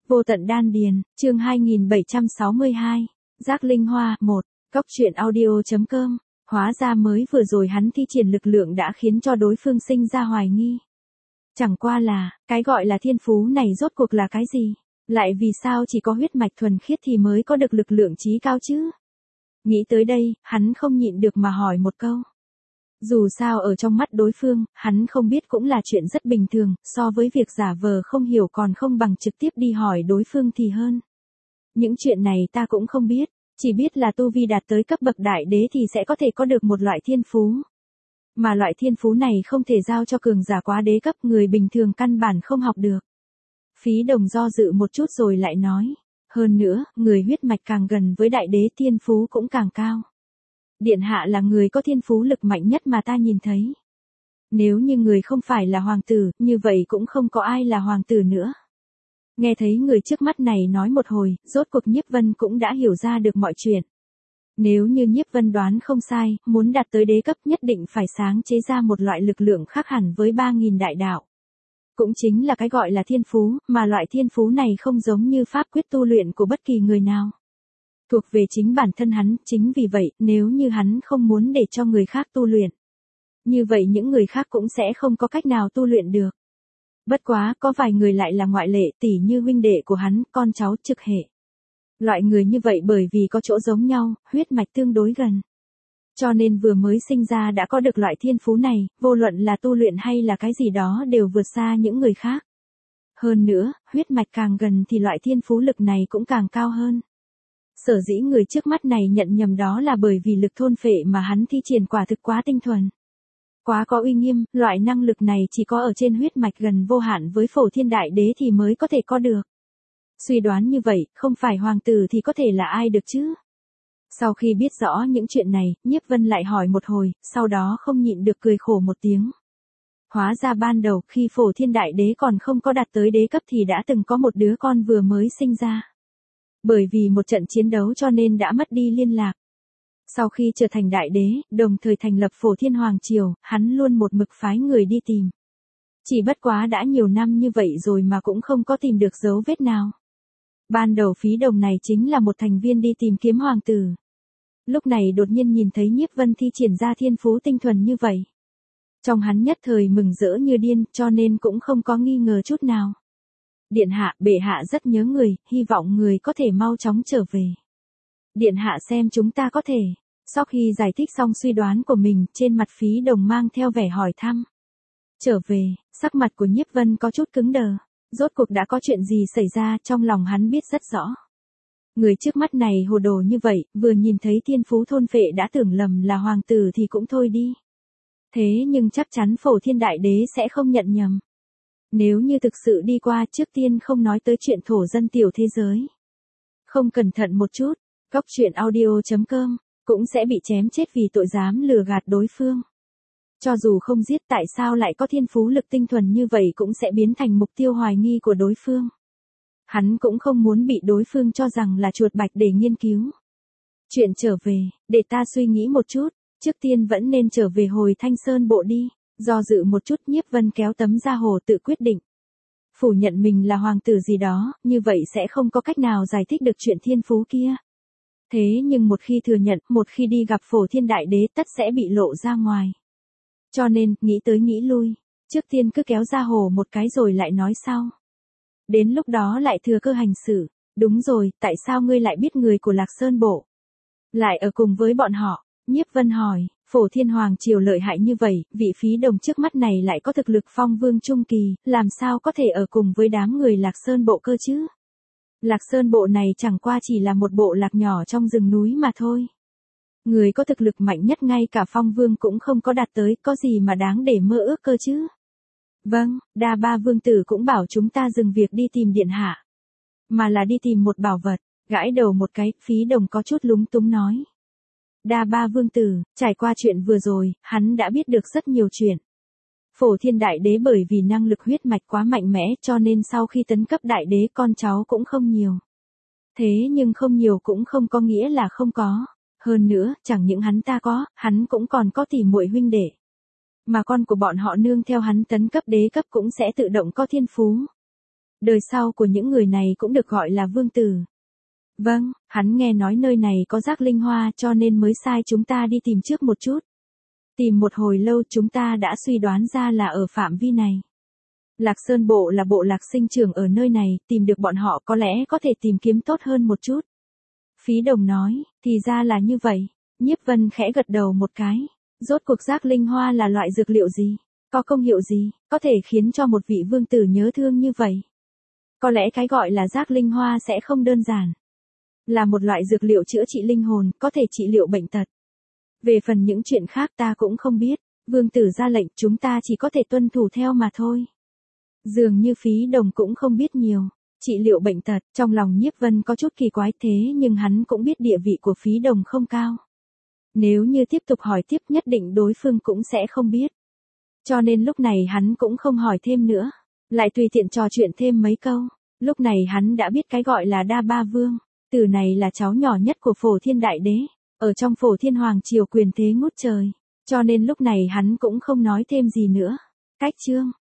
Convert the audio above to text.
Vô tận đan điền, chương 2762. Giác linh hoa, 1. Cóc truyện audio.com. Hóa ra mới vừa rồi hắn thi triển lực lượng đã khiến cho đối phương sinh ra hoài nghi. Chẳng qua là, cái gọi là thiên phú này rốt cuộc là cái gì? Lại vì sao chỉ có huyết mạch thuần khiết thì mới có được lực lượng trí cao chứ? Nghĩ tới đây, hắn không nhịn được mà hỏi một câu. Dù sao ở trong mắt đối phương, hắn không biết cũng là chuyện rất bình thường, so với việc giả vờ không hiểu còn không bằng trực tiếp đi hỏi đối phương thì hơn. Những chuyện này ta cũng không biết, chỉ biết là tu vi đạt tới cấp bậc đại đế thì sẽ có thể có được một loại thiên phú. Mà loại thiên phú này không thể giao cho cường giả quá đế cấp, người bình thường căn bản không học được. Phí Đồng do dự một chút rồi lại nói, hơn nữa, người huyết mạch càng gần với đại đế thiên phú cũng càng cao. Điện hạ là người có thiên phú lực mạnh nhất mà ta nhìn thấy. Nếu như người không phải là hoàng tử, như vậy cũng không có ai là hoàng tử nữa. Nghe thấy người trước mắt này nói một hồi, rốt cuộc Nhiếp Vân cũng đã hiểu ra được mọi chuyện. Nếu như Nhiếp Vân đoán không sai, muốn đạt tới đế cấp nhất định phải sáng chế ra một loại lực lượng khác hẳn với 3.000 đại đạo. Cũng chính là cái gọi là thiên phú, mà loại thiên phú này không giống như pháp quyết tu luyện của bất kỳ người nào. Thuộc về chính bản thân hắn, chính vì vậy, nếu như hắn không muốn để cho người khác tu luyện. Như vậy những người khác cũng sẽ không có cách nào tu luyện được. Bất quá, có vài người lại là ngoại lệ, tỉ như huynh đệ của hắn, con cháu trực hệ. Loại người như vậy bởi vì có chỗ giống nhau, huyết mạch tương đối gần. Cho nên vừa mới sinh ra đã có được loại thiên phú này, vô luận là tu luyện hay là cái gì đó đều vượt xa những người khác. Hơn nữa, huyết mạch càng gần thì loại thiên phú lực này cũng càng cao hơn. Sở dĩ người trước mắt này nhận nhầm đó là bởi vì lực thôn phệ mà hắn thi triển quả thực quá tinh thuần. Quá có uy nghiêm, loại năng lực này chỉ có ở trên huyết mạch gần vô hạn với Phổ Thiên Đại Đế thì mới có thể có được. Suy đoán như vậy, không phải hoàng tử thì có thể là ai được chứ? Sau khi biết rõ những chuyện này, Nhiếp Vân lại hỏi một hồi, sau đó không nhịn được cười khổ một tiếng. Hóa ra ban đầu khi Phổ Thiên Đại Đế còn không có đạt tới đế cấp thì đã từng có một đứa con vừa mới sinh ra. Bởi vì một trận chiến đấu cho nên đã mất đi liên lạc. Sau khi trở thành đại đế, đồng thời thành lập Phổ Thiên Hoàng Triều, hắn luôn một mực phái người đi tìm. Chỉ bất quá đã nhiều năm như vậy rồi mà cũng không có tìm được dấu vết nào. Ban đầu Phí Đồng này chính là một thành viên đi tìm kiếm hoàng tử. Lúc này đột nhiên nhìn thấy Nhiếp Vân thi triển ra thiên phú tinh thuần như vậy. Trong hắn nhất thời mừng rỡ như điên, cho nên cũng không có nghi ngờ chút nào. Điện hạ, bệ hạ rất nhớ người, hy vọng người có thể mau chóng trở về. Điện hạ xem chúng ta có thể. Sau khi giải thích xong suy đoán của mình, trên mặt Phí Đồng mang theo vẻ hỏi thăm. Trở về, sắc mặt của Nhiếp Vân có chút cứng đờ. Rốt cuộc đã có chuyện gì xảy ra, trong lòng hắn biết rất rõ. Người trước mắt này hồ đồ như vậy, vừa nhìn thấy thiên phú thôn phệ đã tưởng lầm là hoàng tử thì cũng thôi đi. Thế nhưng chắc chắn Phổ Thiên Đại Đế sẽ không nhận nhầm. Nếu như thực sự đi qua, trước tiên không nói tới chuyện thổ dân tiểu thế giới. Không cẩn thận một chút, cóc truyện audio.com, cũng sẽ bị chém chết vì tội dám lừa gạt đối phương. Cho dù không giết tại sao lại có thiên phú lực tinh thuần như vậy cũng sẽ biến thành mục tiêu hoài nghi của đối phương. Hắn cũng không muốn bị đối phương cho rằng là chuột bạch để nghiên cứu. Chuyện trở về, để ta suy nghĩ một chút, trước tiên vẫn nên trở về hồi Thanh Sơn Bộ đi. Do dự một chút Nhiếp Vân kéo tấm da hồ tự quyết định. Phủ nhận mình là hoàng tử gì đó, như vậy sẽ không có cách nào giải thích được chuyện thiên phú kia. Thế nhưng một khi thừa nhận, một khi đi gặp Phổ Thiên Đại Đế tất sẽ bị lộ ra ngoài. Cho nên, nghĩ tới nghĩ lui, trước tiên cứ kéo da hồ một cái rồi lại nói sau. Đến lúc đó lại thừa cơ hành xử. Đúng rồi, tại sao ngươi lại biết người của Lạc Sơn Bộ? Lại ở cùng với bọn họ, Nhiếp Vân hỏi. Phổ Thiên Hoàng Triều lợi hại như vậy, vị Phí Đồng trước mắt này lại có thực lực phong vương trung kỳ, làm sao có thể ở cùng với đám người Lạc Sơn Bộ cơ chứ? Lạc Sơn Bộ này chẳng qua chỉ là một bộ lạc nhỏ trong rừng núi mà thôi. Người có thực lực mạnh nhất ngay cả phong vương cũng không có đạt tới, có gì mà đáng để mơ ước cơ chứ? Vâng, Đa Ba Vương Tử cũng bảo chúng ta dừng việc đi tìm điện hạ. Mà là đi tìm một bảo vật, gãi đầu một cái, Phí Đồng có chút lúng túng nói. Đa Ba Vương Tử, trải qua chuyện vừa rồi, hắn đã biết được rất nhiều chuyện. Phổ Thiên Đại Đế bởi vì năng lực huyết mạch quá mạnh mẽ cho nên sau khi tấn cấp đại đế con cháu cũng không nhiều. Thế nhưng không nhiều cũng không có nghĩa là không có. Hơn nữa, chẳng những hắn ta có, hắn cũng còn có tỷ muội huynh đệ. Mà con của bọn họ nương theo hắn tấn cấp đế cấp cũng sẽ tự động có thiên phú. Đời sau của những người này cũng được gọi là vương tử. Vâng, hắn nghe nói nơi này có giác linh hoa cho nên mới sai chúng ta đi tìm trước một chút. Tìm một hồi lâu chúng ta đã suy đoán ra là ở phạm vi này. Lạc Sơn Bộ là bộ lạc sinh trưởng ở nơi này, tìm được bọn họ có lẽ có thể tìm kiếm tốt hơn một chút. Phí Đồng nói, thì ra là như vậy. Nhiếp Vân khẽ gật đầu một cái. Rốt cuộc giác linh hoa là loại dược liệu gì? Có công hiệu gì, có thể khiến cho một vị vương tử nhớ thương như vậy? Có lẽ cái gọi là giác linh hoa sẽ không đơn giản. Là một loại dược liệu chữa trị linh hồn, có thể trị liệu bệnh tật. Về phần những chuyện khác ta cũng không biết. Vương tử ra lệnh chúng ta chỉ có thể tuân thủ theo mà thôi. Dường như Phí Đồng cũng không biết nhiều. Trị liệu bệnh tật, trong lòng Nhiếp Vân có chút kỳ quái thế nhưng hắn cũng biết địa vị của Phí Đồng không cao. Nếu như tiếp tục hỏi tiếp nhất định đối phương cũng sẽ không biết. Cho nên lúc này hắn cũng không hỏi thêm nữa. Lại tùy tiện trò chuyện thêm mấy câu. Lúc này hắn đã biết cái gọi là Đa Ba Vương. Tử này là cháu nhỏ nhất của Phổ Thiên Đại Đế. Ở trong Phổ Thiên Hoàng triều quyền thế ngút trời. Cho nên lúc này hắn cũng không nói thêm gì nữa. Cách chương